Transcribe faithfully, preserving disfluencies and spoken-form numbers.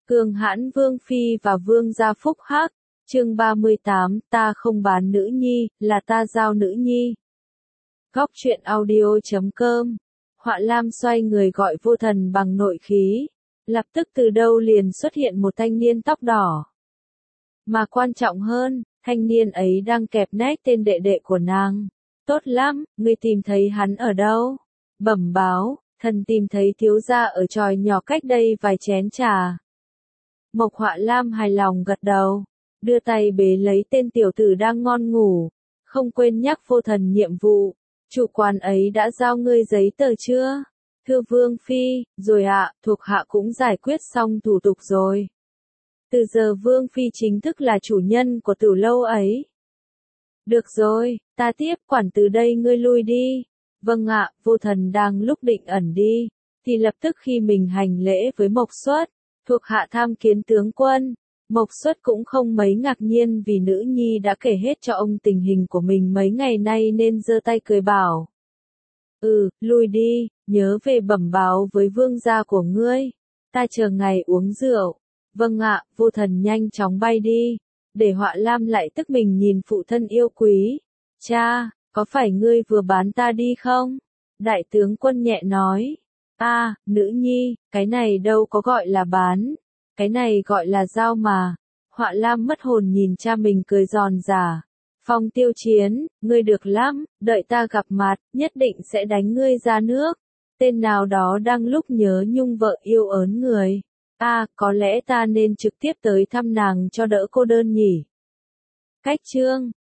Cường hãn Vương Phi và Vương gia phúc hắc, chương ba mươi tám, ta không bán nữ nhi, là ta giao nữ nhi. Góc truyện audio chấm com. Họa Lam xoay người gọi Vô Thần bằng nội khí. Lập tức từ đâu liền xuất hiện một thanh niên tóc đỏ. Mà quan trọng hơn, thanh niên ấy đang kẹp nách tên đệ đệ của nàng. Tốt lắm, ngươi tìm thấy hắn ở đâu? Bẩm báo, thần tìm thấy thiếu gia ở chòi nhỏ cách đây vài chén trà. Mộc Họa Lam hài lòng gật đầu, đưa tay bế lấy tên tiểu tử đang ngon ngủ, không quên nhắc Vô Thần nhiệm vụ. Chủ quán ấy đã giao ngươi giấy tờ chưa? Thưa Vương Phi, rồi ạ, thuộc hạ cũng giải quyết xong thủ tục rồi. Từ giờ Vương Phi chính thức là chủ nhân của tử lâu ấy. Được rồi, ta tiếp quản từ đây ngươi lui đi. Vâng ạ, Vô Thần đang lúc định ẩn đi, thì lập tức khi mình hành lễ với Mộc Xuất, thuộc hạ tham kiến tướng quân. Mộc Xuất cũng không mấy ngạc nhiên vì nữ nhi đã kể hết cho ông tình hình của mình mấy ngày nay nên giơ tay cười bảo. Ừ, lui đi, nhớ về bẩm báo với vương gia của ngươi. Ta chờ ngày uống rượu. Vâng ạ, Vô Thần nhanh chóng bay đi. Để Họa Lam lại tức mình nhìn phụ thân yêu quý. Cha, có phải ngươi vừa bán ta đi không? Đại tướng quân nhẹ nói. À, nữ nhi, cái này đâu có gọi là bán. Cái này gọi là giao mà. Họa Lam mất hồn nhìn cha mình cười giòn giả. Phong Tiêu Chiến, ngươi được lắm, đợi ta gặp mặt, nhất định sẽ đánh ngươi ra nước. Tên nào đó đang lúc nhớ nhung vợ yêu ớn người. À, có lẽ ta nên trực tiếp tới thăm nàng cho đỡ cô đơn nhỉ. Cách chương